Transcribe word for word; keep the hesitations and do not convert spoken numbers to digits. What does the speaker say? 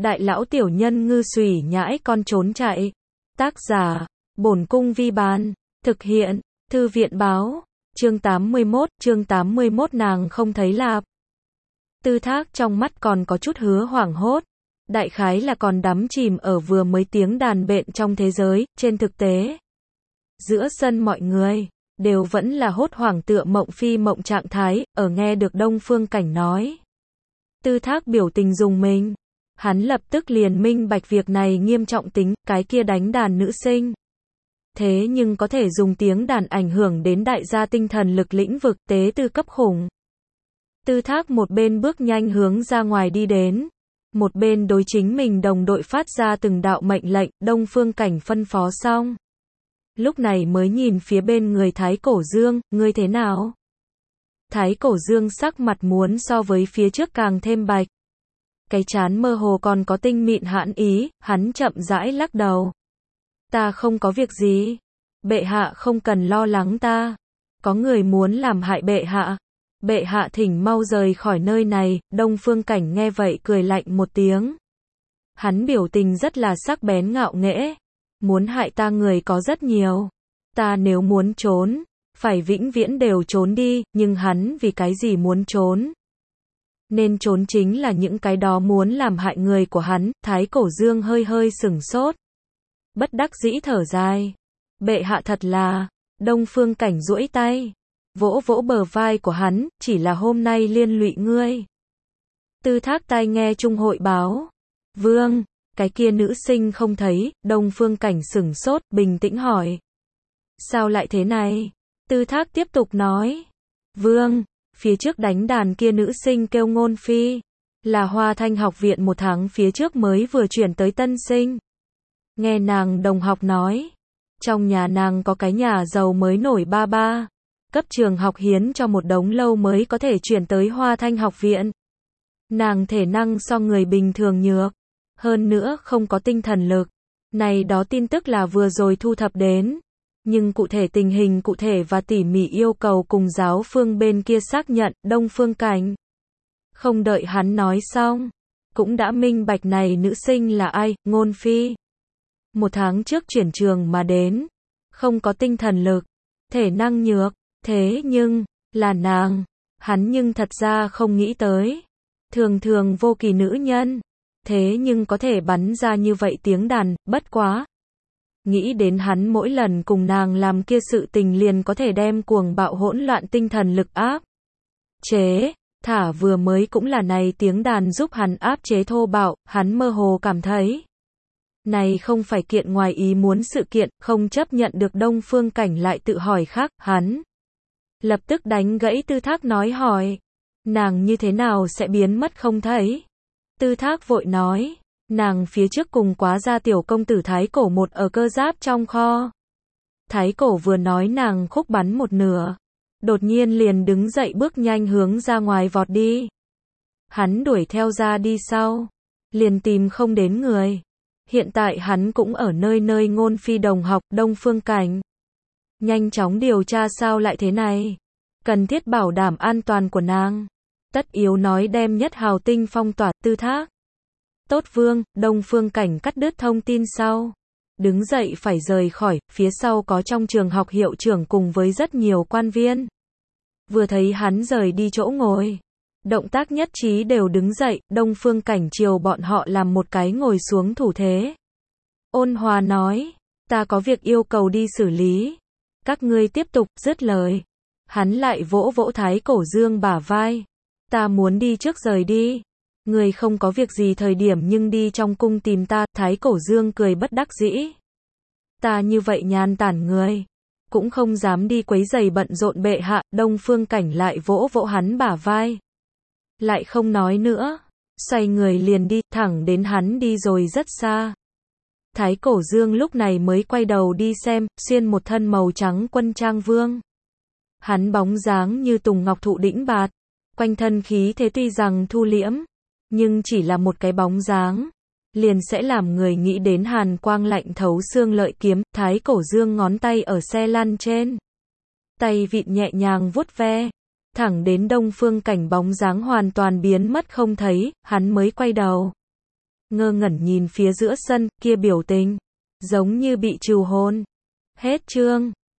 đại lão tiểu nhân ngư xùy nhãi con trốn chạy. Tác giả, Bổn Cung Vi Bán. Thực hiện, Thư viện báo. Chương tám mươi mốt, chương tám mươi mốt nàng không thấy lạp. Tư Thác trong mắt còn có chút hứa hoảng hốt. Đại khái là còn đắm chìm ở vừa mới tiếng đàn bện trong thế giới, trên thực tế. Giữa sân mọi người, đều vẫn là hốt hoảng tựa mộng phi mộng trạng thái, ở nghe được Đông Phương Cảnh nói. Tư Thác biểu tình dùng mình. Hắn lập tức liền minh bạch việc này nghiêm trọng tính, cái kia đánh đàn nữ sinh. Thế nhưng có thể dùng tiếng đàn ảnh hưởng đến đại gia tinh thần lực lĩnh vực tế tư cấp khủng. Tư Thác một bên bước nhanh hướng ra ngoài đi đến, một bên đối chính mình đồng đội phát ra từng đạo mệnh lệnh. Đông Phương Cảnh phân phó xong, lúc này mới nhìn phía bên người Thái Cổ Dương, ngươi thế nào? Thái Cổ Dương sắc mặt muốn so với phía trước càng thêm bạch. Cái trán mơ hồ còn có tinh mịn hãn ý, hắn chậm rãi lắc đầu. Ta không có việc gì. Bệ hạ không cần lo lắng ta. Có người muốn làm hại bệ hạ. Bệ hạ thỉnh mau rời khỏi nơi này. Đông Phương Cảnh nghe vậy cười lạnh một tiếng. Hắn biểu tình rất là sắc bén ngạo nghễ. Muốn hại ta người có rất nhiều. Ta nếu muốn trốn, phải vĩnh viễn đều trốn đi, nhưng hắn vì cái gì muốn trốn? Nên trốn chính là những cái đó muốn làm hại người của hắn. Thái Cổ Dương hơi hơi sửng sốt. Bất đắc dĩ thở dài. Bệ hạ thật là. Đông Phương Cảnh duỗi tay, vỗ vỗ bờ vai của hắn, chỉ là hôm nay liên lụy ngươi. Tư Thác tai nghe trung hội báo. Vương, cái kia nữ sinh không thấy. Đông Phương Cảnh sửng sốt, bình tĩnh hỏi. Sao lại thế này? Tư Thác tiếp tục nói. Vương, phía trước đánh đàn kia nữ sinh kêu Ngôn Phi, là Hoa Thanh học viện một tháng phía trước mới vừa chuyển tới tân sinh. Nghe nàng đồng học nói, trong nhà nàng có cái nhà giàu mới nổi ba ba, cấp trường học hiến cho một đống lâu mới có thể chuyển tới Hoa Thanh học viện. Nàng thể năng so người bình thường nhược, hơn nữa không có tinh thần lực. Này đó tin tức là vừa rồi thu thập đến, nhưng cụ thể tình hình cụ thể và tỉ mỉ yêu cầu cùng giáo phương bên kia xác nhận. Đông Phương Cảnh không đợi hắn nói xong, cũng đã minh bạch này nữ sinh là ai. Ngôn Phi, một tháng trước chuyển trường mà đến, không có tinh thần lực, thể năng nhược, thế nhưng, là nàng. Hắn nhưng thật ra không nghĩ tới, thường thường vô kỳ nữ nhân, thế nhưng có thể bắn ra như vậy tiếng đàn. Bất quá, nghĩ đến hắn mỗi lần cùng nàng làm kia sự tình liền có thể đem cuồng bạo hỗn loạn tinh thần lực áp chế, thả vừa mới cũng là này tiếng đàn giúp hắn áp chế thô bạo. Hắn mơ hồ cảm thấy này không phải kiện ngoài ý muốn sự kiện, không chấp nhận được. Đông Phương Cảnh lại tự hỏi khác. Hắn lập tức đánh gãy Tư Thác nói hỏi, nàng như thế nào sẽ biến mất không thấy? Tư Thác vội nói, nàng phía trước cùng quá gia tiểu công tử Thái Cổ một ở cơ giáp trong kho. Thái Cổ vừa nói nàng khúc bắn một nửa, đột nhiên liền đứng dậy bước nhanh hướng ra ngoài vọt đi. Hắn đuổi theo ra đi sau, liền tìm không đến người. Hiện tại hắn cũng ở nơi nơi Ngôn Phi đồng học. Đông Phương Cảnh nhanh chóng điều tra sao lại thế này, cần thiết bảo đảm an toàn của nàng, tất yếu nói đem Nhất Hào Tinh phong tỏa. Tư Thác tốt vương. Đông Phương Cảnh cắt đứt thông tin sau, đứng dậy phải rời khỏi. Phía sau có trong trường học hiệu trưởng cùng với rất nhiều quan viên. Vừa thấy hắn rời đi chỗ ngồi, động tác nhất trí đều đứng dậy. Đông Phương Cảnh chiều bọn họ làm một cái ngồi xuống thủ thế, ôn hòa nói, ta có việc yêu cầu đi xử lý, các ngươi tiếp tục. Dứt lời, hắn lại vỗ vỗ Thái Cổ Dương bả vai, ta muốn đi trước rời đi, người không có việc gì thời điểm nhưng đi trong cung tìm ta. Thái Cổ Dương cười bất đắc dĩ, ta như vậy nhàn tản người, cũng không dám đi quấy rầy bận rộn bệ hạ. Đông Phương Cảnh lại vỗ vỗ hắn bả vai, lại không nói nữa, xoay người liền đi, thẳng đến hắn đi rồi rất xa. Thái Cổ Dương lúc này mới quay đầu đi xem, xuyên một thân màu trắng quân trang vương. Hắn bóng dáng như tùng ngọc thụ đĩnh bạt, quanh thân khí thế tuy rằng thu liễm, nhưng chỉ là một cái bóng dáng, liền sẽ làm người nghĩ đến hàn quang lạnh thấu xương lợi kiếm. Thái Cổ Dương ngón tay ở xe lăn trên, tay vịn nhẹ nhàng vuốt ve, thẳng đến Đông Phương Cảnh bóng dáng hoàn toàn biến mất không thấy, hắn mới quay đầu, ngơ ngẩn nhìn phía giữa sân, kia biểu tình, giống như bị trừ hồn. Hết chương.